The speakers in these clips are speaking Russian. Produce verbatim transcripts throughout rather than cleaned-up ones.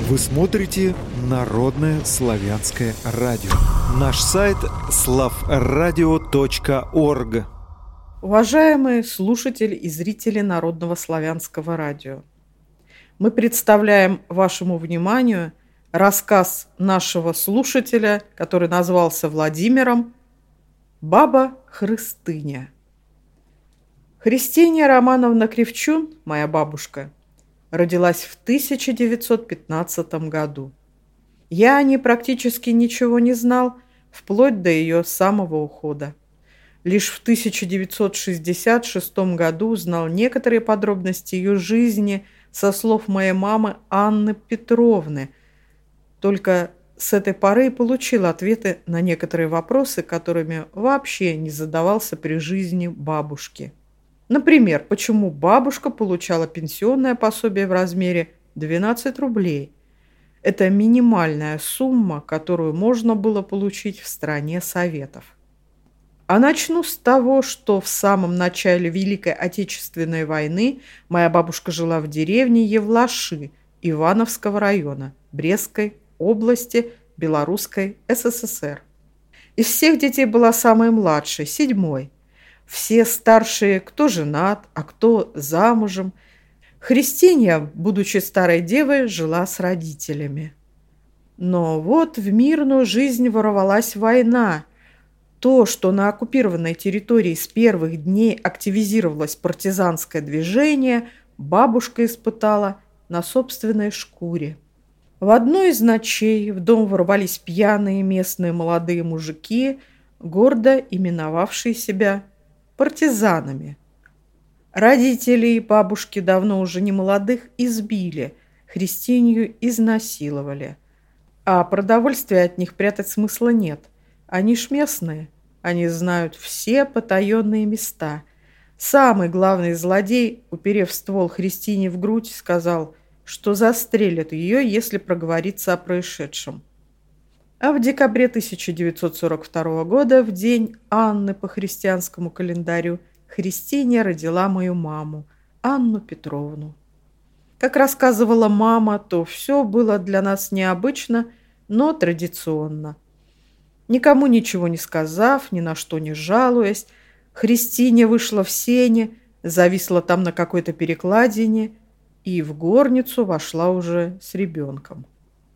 Вы смотрите Народное славянское радио. Наш сайт славрадио точка орг. Уважаемые слушатели и зрители Народного славянского радио, мы представляем вашему вниманию рассказ нашего слушателя, который назвался Владимиром, «Баба Хрыстыня». Христиня Романовна Кривчун, моя бабушка, родилась в тысяча девятьсот пятнадцатом году. Я о ней практически ничего не знал, вплоть до ее самого ухода. Лишь в тысяча девятьсот шестьдесят шестом году узнал некоторые подробности ее жизни со слов моей мамы Анны Петровны. Только с этой поры и получил ответы на некоторые вопросы, которыми вообще не задавался при жизни бабушки. Например, почему бабушка получала пенсионное пособие в размере двенадцать рублей? Это минимальная сумма, которую можно было получить в стране Советов. А начну с того, что в самом начале Великой Отечественной войны моя бабушка жила в деревне Евлаши Ивановского района Брестской области Белорусской СССР. Из всех детей была самой младшей, седьмой. Все старшие, кто женат, а кто замужем. Христиня, будучи старой девой, жила с родителями. Но вот в мирную жизнь ворвалась война. То, что на оккупированной территории с первых дней активизировалось партизанское движение, бабушка испытала на собственной шкуре. В одну из ночей в дом ворвались пьяные местные молодые мужики, гордо именовавшие себя партизанами. Родителей бабушки, давно уже не молодых, избили, Христинью изнасиловали. А продовольствия от них прятать смысла нет. Они ж местные, они знают все потаенные места. Самый главный злодей, уперев ствол Христине в грудь, сказал, что застрелят ее, если проговорится о происшедшем. А в декабре тысяча девятьсот сорок второго года, в день Анны по христианскому календарю, Христиня родила мою маму, Анну Петровну. Как рассказывала мама, то все было для нас необычно, но традиционно. Никому ничего не сказав, ни на что не жалуясь, Христиня вышла в сене, зависла там на какой-то перекладине и в горницу вошла уже с ребенком.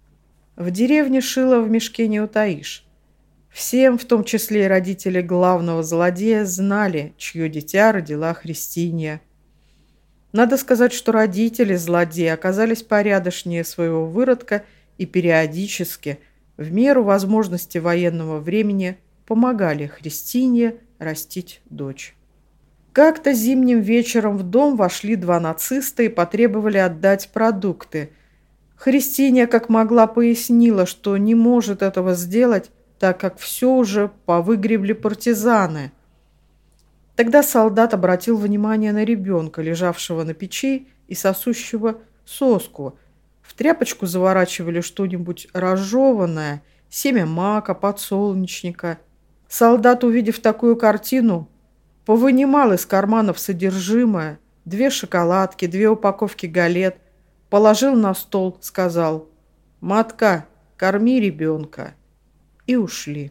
В деревне шила в мешке не утаишь. Всем, в том числе и родители главного злодея, знали, чье дитя родила Христиня. Надо сказать, что родители злодея оказались порядочнее своего выродка и периодически, в меру возможности военного времени, помогали Христине растить дочь. Как-то зимним вечером в дом вошли два нациста и потребовали отдать продукты. Христиня как могла пояснила, что не может этого сделать, так как все уже повыгребли партизаны. Тогда солдат обратил внимание на ребенка, лежавшего на печи и сосущего соску. В тряпочку заворачивали что-нибудь разжеванное, семя мака, подсолнечника. Солдат, увидев такую картину, повынимал из карманов содержимое, две шоколадки, две упаковки галет, положил на стол, сказал: «Матка, корми ребенка», и ушли.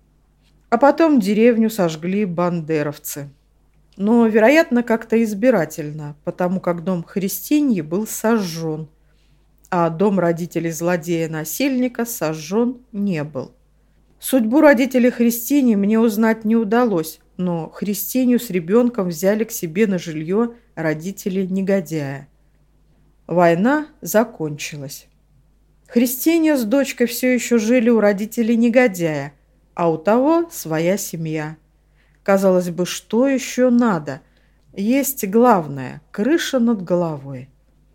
А потом деревню сожгли бандеровцы. Но, вероятно, как-то избирательно, потому как дом Христиньи был сожжен, а дом родителей злодея-насильника сожжен не был. Судьбу родителей Христини мне узнать не удалось, но Христинью с ребенком взяли к себе на жилье родители негодяя. Война закончилась. Христиня с дочкой все еще жили у родителей негодяя, а у того своя семья. Казалось бы, что еще надо? Есть главное – крыша над головой.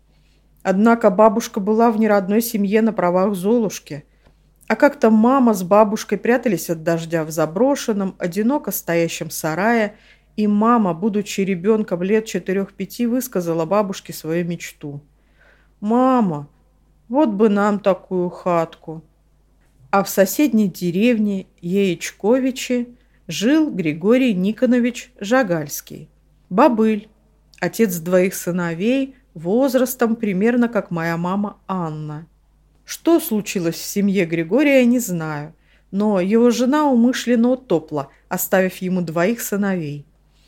Однако бабушка была в неродной семье на правах Золушки, а как-то мама с бабушкой прятались от дождя в заброшенном, одиноко стоящем сарае, и мама, будучи ребенком лет четырех-пяти, высказала бабушке свою мечту. «Мама, вот бы нам такую хатку». А в соседней деревне Яичковичи жил Григорий Никонович Жагальский, бобыль, отец двоих сыновей, возрастом примерно как моя мама Анна. Что случилось в семье Григория, не знаю, но его жена умышленно утопла, оставив ему двоих сыновей.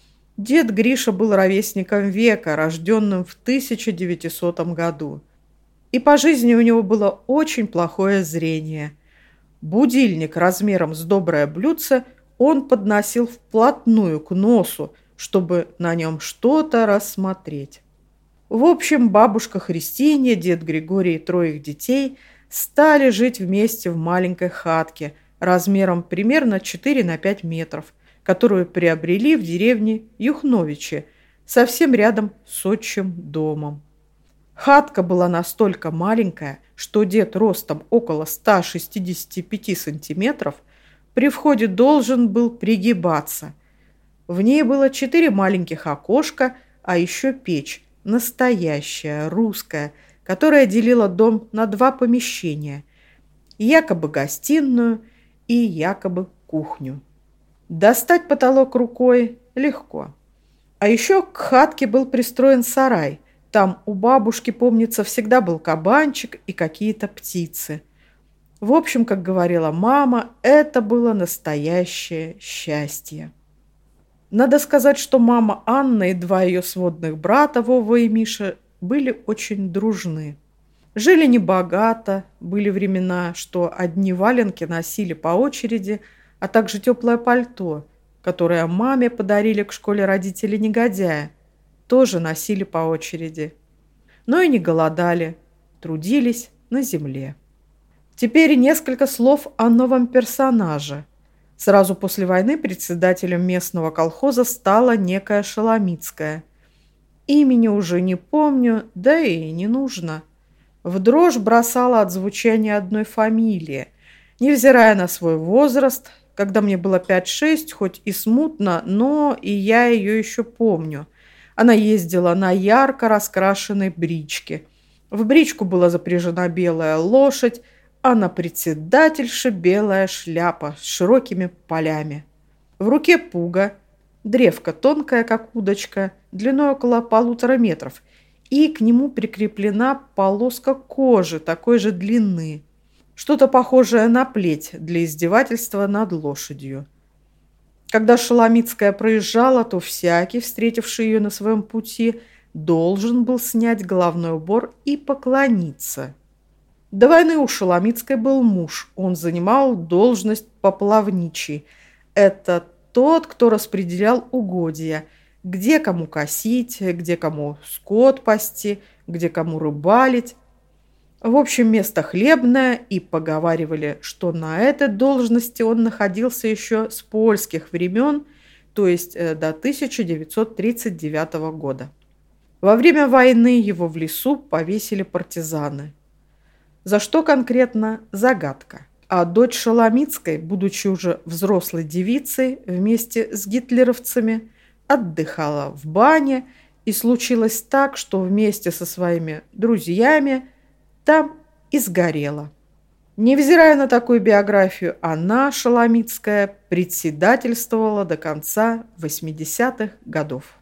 Дед Гриша был ровесником века, рожденным в тысяча девятисотом году. И по жизни у него было очень плохое зрение. Будильник размером с доброе блюдце он подносил вплотную к носу, чтобы на нем что-то рассмотреть. В общем, бабушка Христине, дед Григорий и трое их детей стали жить вместе в маленькой хатке размером примерно четыре на пять метров, которую приобрели в деревне Юхновичи, совсем рядом с отчим домом. Хатка была настолько маленькая, что дед ростом около ста шестидесяти пяти сантиметров при входе должен был пригибаться. В ней было четыре маленьких окошка, а еще печь, настоящая, русская, которая делила дом на два помещения, якобы гостиную и якобы кухню. Достать потолок рукой легко. А еще к хатке был пристроен сарай. Там у бабушки, помнится, всегда был кабанчик и какие-то птицы. В общем, как говорила мама, это было настоящее счастье. Надо сказать, что мама Анна и два ее сводных брата, Вова и Миша, были очень дружны. Жили небогато, были времена, что одни валенки носили по очереди, а также теплое пальто, которое маме подарили к школе родители негодяя, тоже носили по очереди. Но и не голодали, трудились на земле. Теперь несколько слов о новом персонаже. Сразу после войны председателем местного колхоза стала некая Шеломицкая. Имени уже не помню, да и не нужно. В дрожь бросала от звучания одной фамилии. Невзирая на свой возраст, когда мне было пять-шесть, хоть и смутно, но и я ее еще помню. Она ездила на ярко раскрашенной бричке. В бричку была запряжена белая лошадь, а на председательше белая шляпа с широкими полями. В руке пуга, древко тонкое, как удочка, длиной около полутора метров, и к нему прикреплена полоска кожи такой же длины, что-то похожее на плеть для издевательства над лошадью. Когда Шеломицкая проезжала, то всякий, встретивший ее на своем пути, должен был снять головной убор и поклониться. До войны у Шеломицкой был муж, он занимал должность поплавничий. Это тот, кто распределял угодья, где кому косить, где кому скот пасти, где кому рыбалить. В общем, место хлебное, и поговаривали, что на этой должности он находился еще с польских времен, то есть до тысяча девятьсот тридцать девятого года. Во время войны его в лесу повесили партизаны. За что конкретно – загадка. А дочь Шеломицкой, будучи уже взрослой девицей, вместе с гитлеровцами отдыхала в бане, и случилось так, что вместе со своими друзьями там и сгорела. Невзирая на такую биографию, она, Шеломицкая, председательствовала до конца восьмидесятых годов.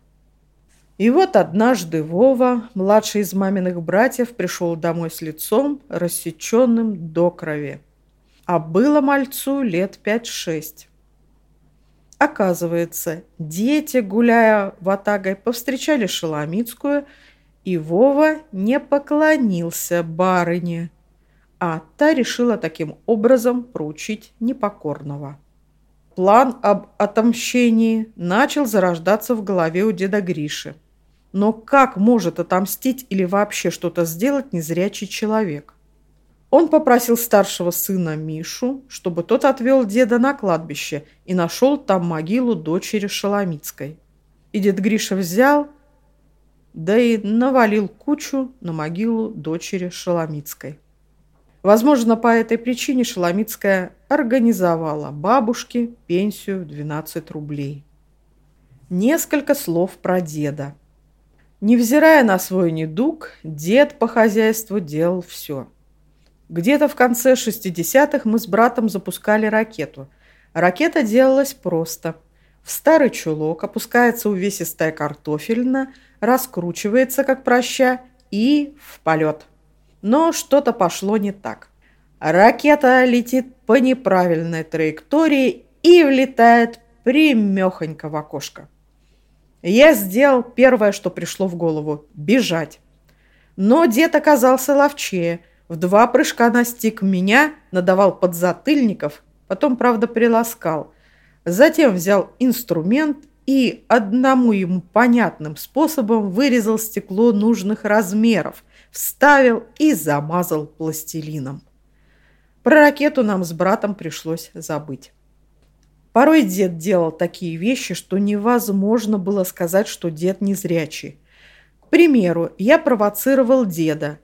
И вот однажды Вова, младший из маминых братьев, пришел домой с лицом, рассеченным до крови. А было мальцу лет пять-шесть. Оказывается, дети, гуляя ватагой, повстречали Шеломицкую, и Вова не поклонился барыне, а та решила таким образом проучить непокорного. План об отомщении начал зарождаться в голове у деда Гриши. Но как может отомстить или вообще что-то сделать незрячий человек? Он попросил старшего сына Мишу, чтобы тот отвел деда на кладбище и нашел там могилу дочери Шеломицкой. И дед Гриша взял, да и навалил кучу на могилу дочери Шеломицкой. Возможно, по этой причине Шеломицкая организовала бабушке пенсию в двенадцать рублей. Несколько слов про деда. Невзирая на свой недуг, дед по хозяйству делал все. Где-то в конце шестидесятых мы с братом запускали ракету. Ракета делалась просто. В старый чулок опускается увесистая картофельна, раскручивается, как проща, и в полет. Но что-то пошло не так. Ракета летит по неправильной траектории и влетает прямехонько в окошко. Я сделал первое, что пришло в голову – бежать. Но дед оказался ловчее. В два прыжка настиг меня, надавал подзатыльников, потом, правда, приласкал. Затем взял инструмент и одному ему понятным способом вырезал стекло нужных размеров, вставил и замазал пластилином. Про ракету нам с братом пришлось забыть. Порой дед делал такие вещи, что невозможно было сказать, что дед незрячий. К примеру, я провоцировал деда.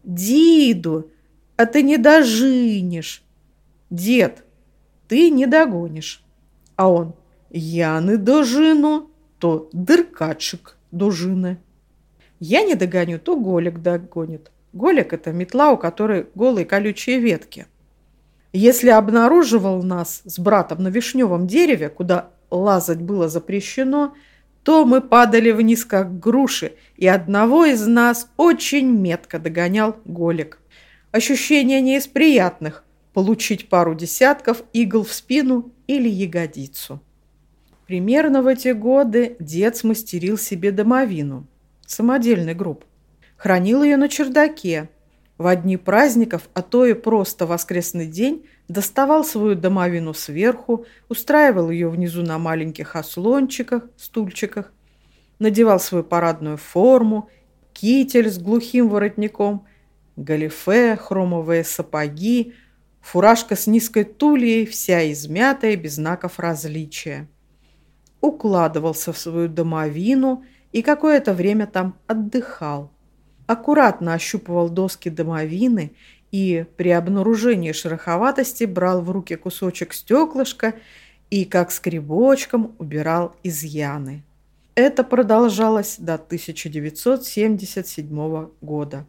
«Диду, а ты не дожинешь!» «Дед, ты не догонишь!» А он: «Я не дожину, то дыркачик дожине». «Я не догоню, то Голик догонит». Голик – это метла, у которой голые колючие ветки. Если обнаруживал нас с братом на вишневом дереве, куда лазать было запрещено, то мы падали вниз, как груши, и одного из нас очень метко догонял Голик. Ощущение не из приятных – получить пару десятков игл в спину или ягодицу. Примерно в эти годы дед смастерил себе домовину, самодельный гроб. Хранил ее на чердаке. В дни праздников, а то и просто воскресный день, доставал свою домовину сверху, устраивал ее внизу на маленьких ослончиках, стульчиках, надевал свою парадную форму, китель с глухим воротником, галифе, хромовые сапоги, фуражка с низкой тульей, вся измятая, без знаков различия. Укладывался в свою домовину и какое-то время там отдыхал. Аккуратно ощупывал доски домовины и при обнаружении шероховатости брал в руки кусочек стеклышка и как скребочком убирал изъяны. Это продолжалось до тысяча девятьсот семьдесят седьмого года.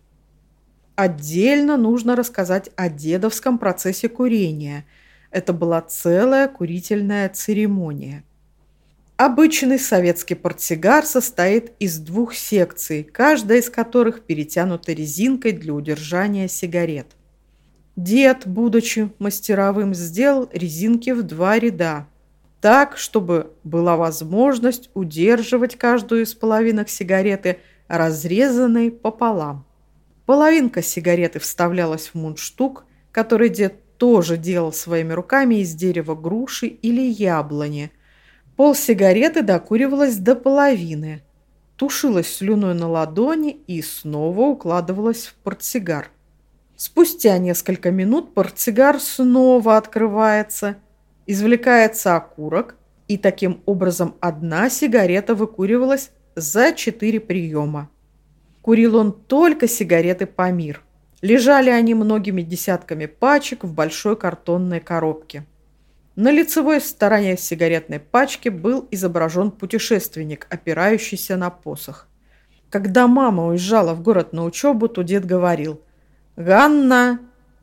Отдельно нужно рассказать о дедовском процессе курения. Это была целая курительная церемония. Обычный советский портсигар состоит из двух секций, каждая из которых перетянута резинкой для удержания сигарет. Дед, будучи мастеровым, сделал резинки в два ряда, так, чтобы была возможность удерживать каждую из половинок сигареты, разрезанной пополам. Половинка сигареты вставлялась в мундштук, который дед тоже делал своими руками из дерева груши или яблони. Пол сигареты докуривалась до половины, тушилась слюной на ладони и снова укладывалась в портсигар. Спустя несколько минут портсигар снова открывается, извлекается окурок, и таким образом одна сигарета выкуривалась за четыре приема. Курил он только сигареты «Памир». Лежали они многими десятками пачек в большой картонной коробке. На лицевой стороне сигаретной пачки был изображен путешественник, опирающийся на посох. Когда мама уезжала в город на учебу, то дед говорил: «Ганна,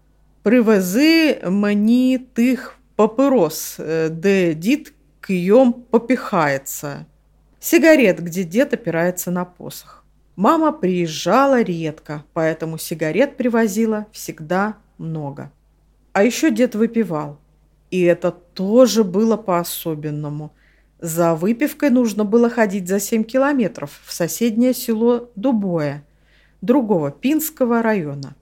привези мені тих папирос, де дід кийом попихается». Сигарет, где дед опирается на посох. Мама приезжала редко, поэтому сигарет привозила всегда много. А еще дед выпивал. И это тоже было по-особенному. За выпивкой нужно было ходить за семь километров в соседнее село Дубое, другого Пинского района.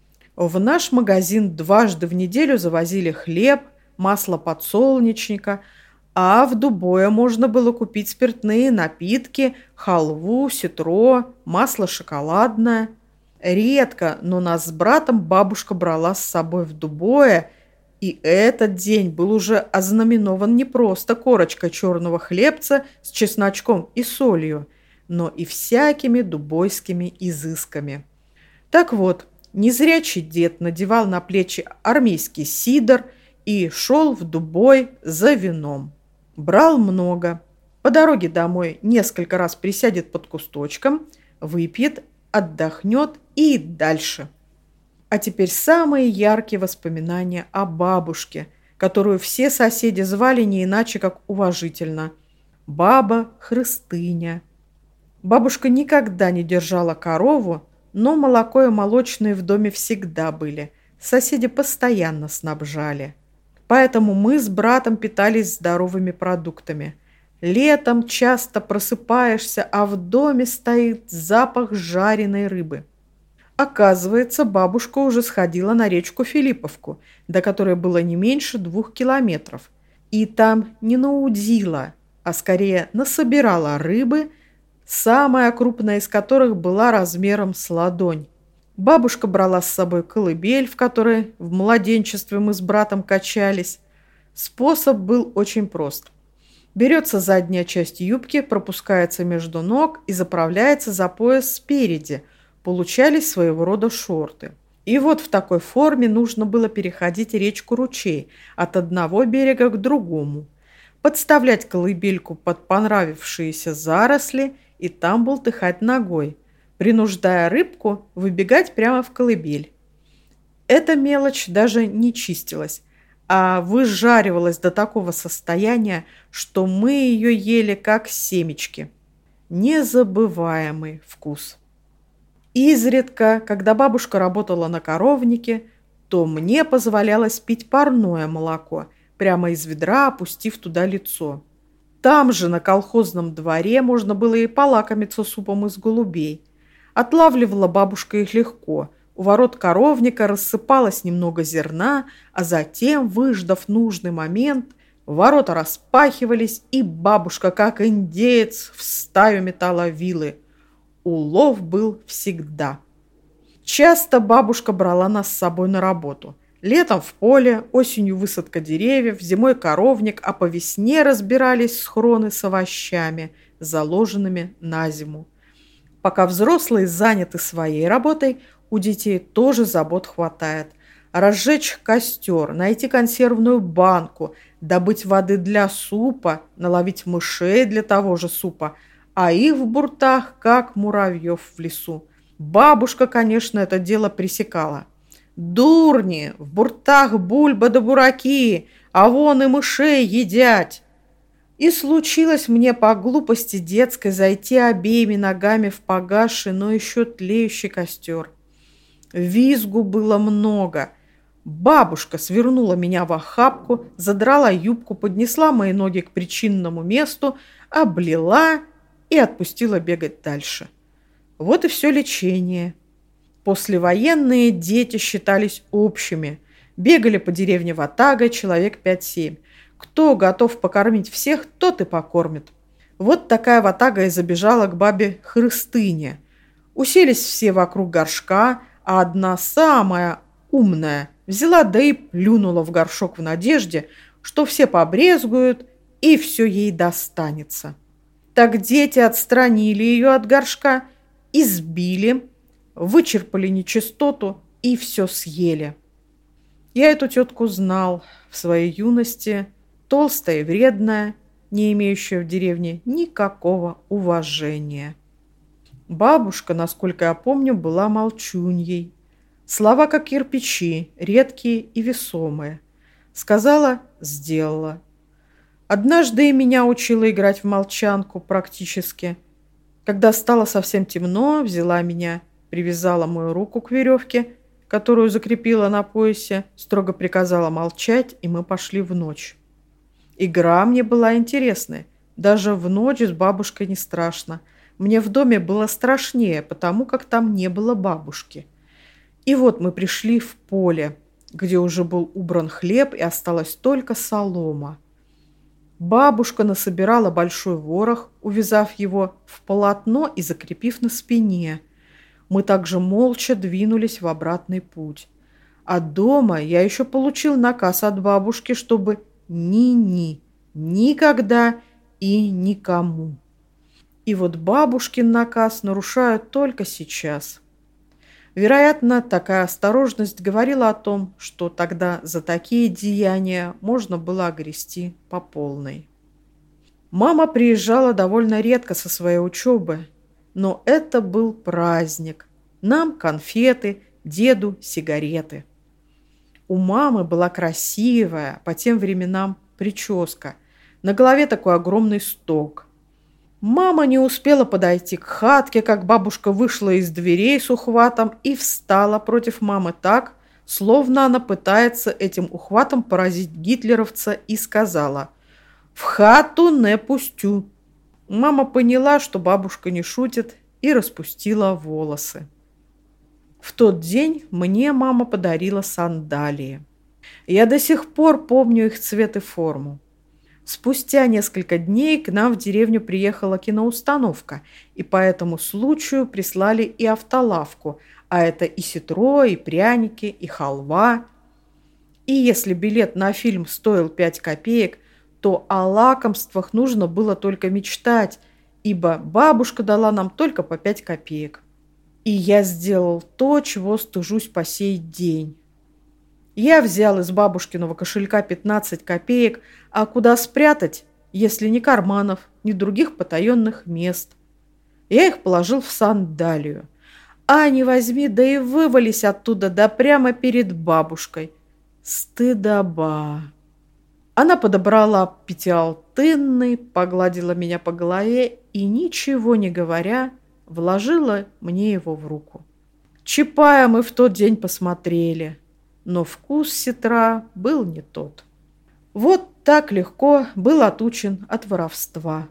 В наш магазин дважды в неделю завозили хлеб, масло подсолнечника, а в Дубое можно было купить спиртные напитки, халву, ситро, масло шоколадное. Редко, но нас с братом бабушка брала с собой в Дубое, и этот день был уже ознаменован не просто корочкой черного хлебца с чесночком и солью, но и всякими дубойскими изысками. Так вот, незрячий дед надевал на плечи армейский сидор и шел в Дубой за вином. Брал много. По дороге домой несколько раз присядет под кусточком, выпьет, отдохнет и дальше. А теперь самые яркие воспоминания о бабушке, которую все соседи звали не иначе, как уважительно. Баба Хрыстыня. Бабушка никогда не держала корову, но молоко и молочные в доме всегда были. соседи постоянно снабжали. Поэтому мы с братом питались здоровыми продуктами. Летом часто просыпаешься, а в доме стоит запах жареной рыбы. Оказывается, бабушка уже сходила на речку Филипповку, до которой было не меньше двух километров. И там не наудила, а скорее насобирала рыбы, самая крупная из которых была размером с ладонь. Бабушка брала с собой колыбель, в которой в младенчестве мы с братом качались. Способ был очень прост. Берется задняя часть юбки, пропускается между ног и заправляется за пояс спереди. Получались своего рода шорты. И вот в такой форме нужно было переходить речку-ручей от одного берега к другому, подставлять колыбельку под понравившиеся заросли и там болтыхать ногой, принуждая рыбку выбегать прямо в колыбель. Эта мелочь даже не чистилась, а выжаривалась до такого состояния, что мы ее ели как семечки. Незабываемый вкус. Изредка, когда бабушка работала на коровнике, то мне позволялось пить парное молоко, прямо из ведра опустив туда лицо. Там же, на колхозном дворе, можно было и полакомиться супом из голубей. Отлавливала бабушка их легко. У ворот коровника рассыпалось немного зерна, а затем, выждав нужный момент, ворота распахивались, и бабушка, как индеец, в стаю метала вилы. Улов был всегда. Часто бабушка брала нас с собой на работу. Летом в поле, осенью высадка деревьев, зимой коровник, а по весне разбирались схроны с овощами, заложенными на зиму. Пока взрослые заняты своей работой, у детей тоже забот хватает. Разжечь костер, найти консервную банку, добыть воды для супа, наловить мышей для того же супа, а их в буртах, как муравьев в лесу. Бабушка, конечно, это дело пресекала. «Дурни, в буртах бульба да бураки, а вон и мышей едят!» И случилось мне по глупости детской зайти обеими ногами в погасший, но еще тлеющий костер. Визгу было много. Бабушка свернула меня в охапку, задрала юбку, поднесла мои ноги к причинному месту, облила и отпустила бегать дальше. Вот и все лечение. Послевоенные дети считались общими. Бегали по деревне ватагой человек пять-семь. Кто готов покормить всех, тот и покормит. Вот такая ватага и забежала к бабе Хрыстыне. Уселись все вокруг горшка, а одна самая умная взяла да и плюнула в горшок в надежде, что все побрезгуют и все ей достанется. Так дети отстранили ее от горшка, избили, вычерпали нечистоту и все съели. Я эту тетку знал в своей юности, толстая и вредная, не имеющая в деревне никакого уважения. Бабушка, насколько я помню, была молчуньей. Слова как кирпичи, редкие и весомые. Сказала – сделала. Однажды и меня учила играть в молчанку практически. Когда стало совсем темно, взяла меня, привязала мою руку к веревке, которую закрепила на поясе, строго приказала молчать, и мы пошли в ночь. Игра мне была интересная. Даже в ночь с бабушкой не страшно. Мне в доме было страшнее, потому как там не было бабушки. И вот мы пришли в поле, где уже был убран хлеб и осталась только солома. Бабушка насобирала большой ворох, увязав его в полотно и закрепив на спине. Мы также молча двинулись в обратный путь. А дома я еще получил наказ от бабушки, чтобы ни-ни, никогда и никому. И вот бабушкин наказ нарушают только сейчас. Вероятно, такая осторожность говорила о том, что тогда за такие деяния можно было огрести по полной. Мама приезжала довольно редко со своей учебы, но это был праздник. Нам конфеты, деду сигареты. У мамы была красивая, по тем временам, прическа. На голове такой огромный сток. Мама не успела подойти к хатке, как бабушка вышла из дверей с ухватом и встала против мамы так, словно она пытается этим ухватом поразить гитлеровца, и сказала: «В хату не пустю». Мама поняла, что бабушка не шутит, и распустила волосы. В тот день мне мама подарила сандалии. Я до сих пор помню их цвет и форму. Спустя несколько дней к нам в деревню приехала киноустановка, и по этому случаю прислали и автолавку, а это и ситро, и пряники, и халва. И если билет на фильм стоил пять копеек, то о лакомствах нужно было только мечтать, ибо бабушка дала нам только по пять копеек. И я сделал то, чего стыжусь по сей день. Я взял из бабушкиного кошелька пятнадцать копеек, а куда спрятать, если ни карманов, ни других потаенных мест? Я их положил в сандалию. А не возьми, да и вывались оттуда, да прямо перед бабушкой. Стыдоба. Она подобрала пятиалтынный, погладила меня по голове и, ничего не говоря, вложила мне его в руку. Чапая мы в тот день посмотрели, но вкус ситра был не тот. Вот так легко был отучен от воровства.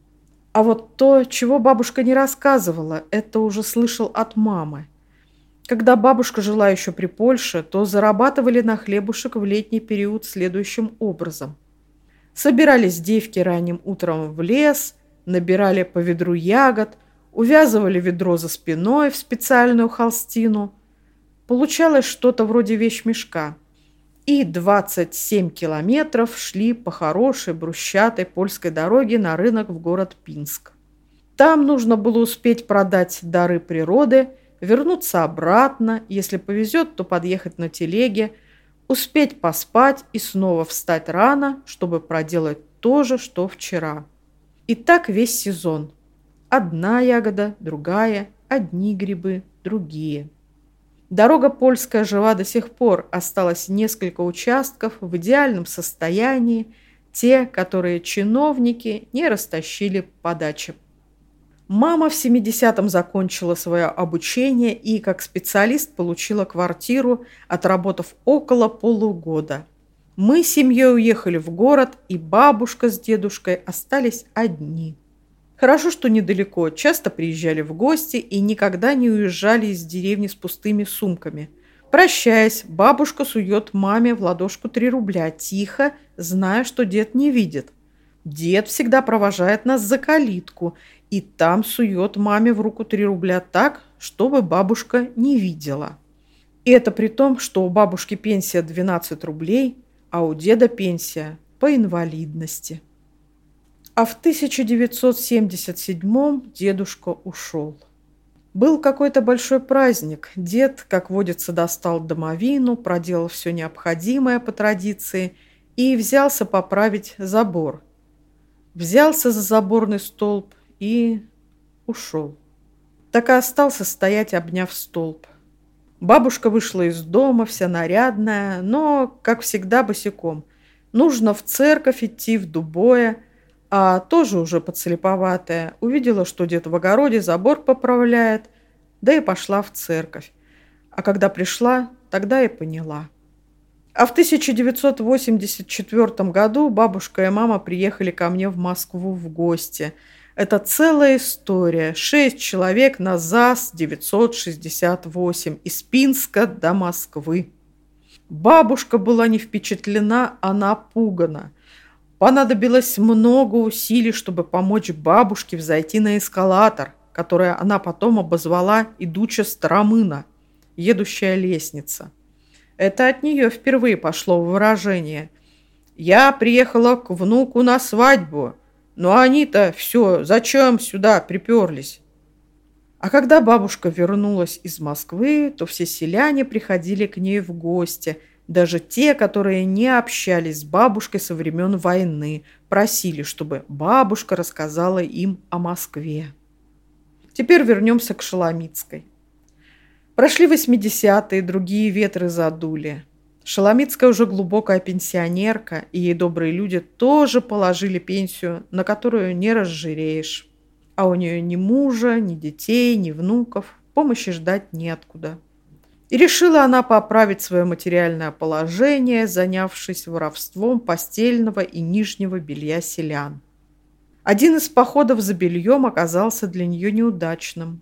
А вот то, чего бабушка не рассказывала, это уже слышал от мамы. Когда бабушка жила еще при Польше, то зарабатывали на хлебушек в летний период следующим образом. Собирались девки ранним утром в лес, набирали по ведру ягод, увязывали ведро за спиной в специальную холстину. Получалось что-то вроде вещмешка. И двадцать семь километров шли по хорошей брусчатой польской дороге на рынок в город Пинск. Там нужно было успеть продать дары природы, вернуться обратно, если повезет, то подъехать на телеге, успеть поспать и снова встать рано, чтобы проделать то же, что вчера. И так весь сезон. Одна ягода, другая, одни грибы, другие. Дорога польская жива до сих пор, осталось несколько участков в идеальном состоянии, те, которые чиновники не растащили по дачам. Мама в семидесятом закончила свое обучение и как специалист получила квартиру, отработав около полугода. Мы с семьей уехали в город, и бабушка с дедушкой остались одни. Хорошо, что недалеко, часто приезжали в гости и никогда не уезжали из деревни с пустыми сумками. Прощаясь, бабушка сует маме в ладошку три рубля, тихо, зная, что дед не видит. Дед всегда провожает нас за калитку, и там сует маме в руку три рубля так, чтобы бабушка не видела. И это при том, что у бабушки пенсия двенадцать рублей, а у деда пенсия по инвалидности. А в тысяча девятьсот семьдесят седьмом дедушка ушел. Был какой-то большой праздник. Дед, как водится, достал домовину, проделал все необходимое по традиции и взялся поправить забор. Взялся за заборный столб и ушел. Так и остался стоять, обняв столб. Бабушка вышла из дома, вся нарядная, но, как всегда, босиком. Нужно в церковь идти в Дубое, а тоже уже подслеповатая. Увидела, что дед в огороде забор поправляет, да и пошла в церковь. А когда пришла, тогда и поняла. А в тысяча девятьсот восемьдесят четвёртом году бабушка и мама приехали ко мне в Москву в гости. Это целая история. Шесть человек на ЗАЗ девятьсот шестьдесят восемь из Пинска до Москвы. Бабушка была не впечатлена, а напугана. Понадобилось много усилий, чтобы помочь бабушке взойти на эскалатор, который она потом обозвала «идуча Старомына», едущая лестница. Это от нее впервые пошло выражение. «Я приехала к внуку на свадьбу, но они-то все, зачем сюда приперлись?» А когда бабушка вернулась из Москвы, то все селяне приходили к ней в гости, даже те, которые не общались с бабушкой со времен войны, просили, чтобы бабушка рассказала им о Москве. Теперь вернемся к Шеломицкой. Прошли восьмидесятые, другие ветры задули. Шеломицкая уже глубокая пенсионерка, и ей добрые люди тоже положили пенсию, на которую не разжиреешь. А у нее ни мужа, ни детей, ни внуков, помощи ждать неоткуда. И решила она поправить свое материальное положение, занявшись воровством постельного и нижнего белья селян. Один из походов за бельем оказался для нее неудачным.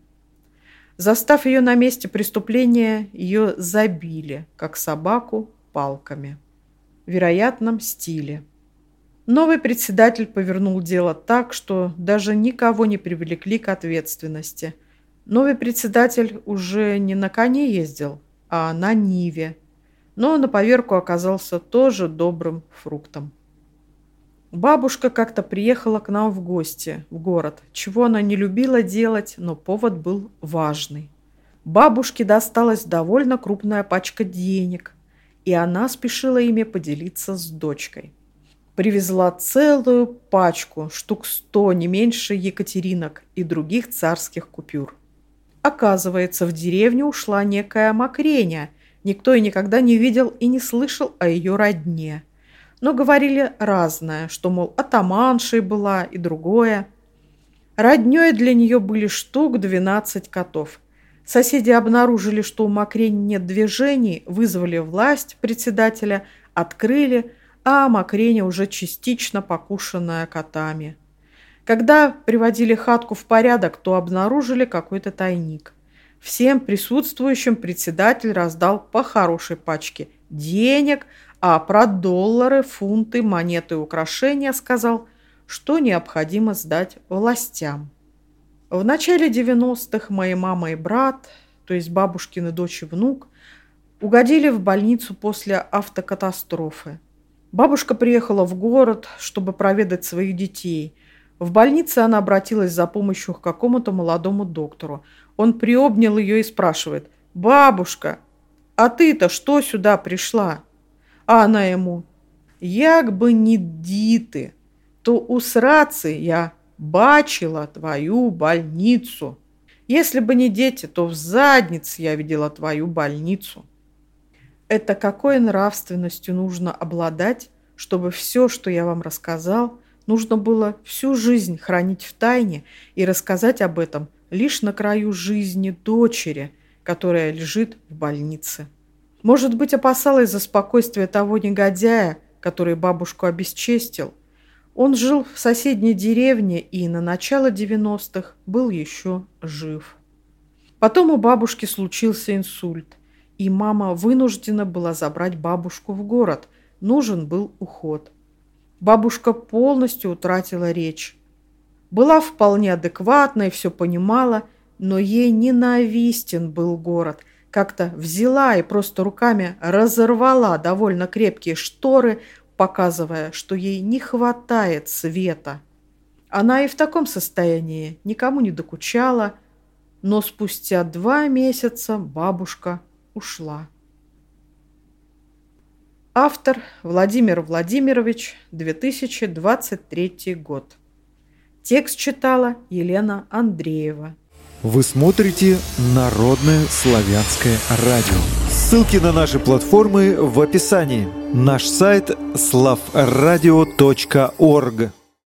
Застав ее на месте преступления, ее забили, как собаку, палками. Вероятно, мстили. Новый председатель повернул дело так, что даже никого не привлекли к ответственности. Новый председатель уже не на коне ездил, а на ниве, но на поверку оказался тоже добрым фруктом. Бабушка как-то приехала к нам в гости в город, чего она не любила делать, но повод был важный. Бабушке досталась довольно крупная пачка денег, и она спешила ими поделиться с дочкой. Привезла целую пачку, штук сто, не меньше екатеринок и других царских купюр. Оказывается, в деревню ушла некая Макреня. Никто и никогда не видел и не слышал о ее родне. Но говорили разное, что, мол, атаманшей была и другое. Роднёй для нее были штук двенадцать котов. Соседи обнаружили, что у Макрени нет движений, вызвали власть председателя, открыли, а Макреня уже частично покушенная котами. Когда приводили хатку в порядок, то обнаружили какой-то тайник. Всем присутствующим председатель раздал по хорошей пачке денег, а про доллары, фунты, монеты и украшения сказал, что необходимо сдать властям. В начале девяностых моя мама и брат, то есть бабушкины дочь и внук, угодили в больницу после автокатастрофы. Бабушка приехала в город, чтобы проведать своих детей. В больнице она обратилась за помощью к какому-то молодому доктору. Он приобнял ее и спрашивает: «Бабушка, а ты-то что сюда пришла?» А она ему: «Як бы не діти, то у сраці я бачила твою больницу. Если бы не дети, то в заднице я видела твою больницу». Это какой нравственностью нужно обладать, чтобы все, что я вам рассказал, нужно было всю жизнь хранить в тайне и рассказать об этом лишь на краю жизни дочери, которая лежит в больнице. Может быть, опасалась за спокойствие того негодяя, который бабушку обесчестил. Он жил в соседней деревне и на начало девяностых был еще жив. Потом у бабушки случился инсульт, и мама вынуждена была забрать бабушку в город. Нужен был уход. Бабушка полностью утратила речь. Была вполне адекватна и все понимала, но ей ненавистен был город. Как-то взяла и просто руками разорвала довольно крепкие шторы, показывая, что ей не хватает света. Она и в таком состоянии никому не докучала, но спустя два месяца бабушка ушла. Автор Владимир Владимирович, две тысячи двадцать третий год. Текст читала Елена Андреева. Вы смотрите Народное славянское радио. Ссылки на наши платформы в описании. Наш сайт славрадио точка орг.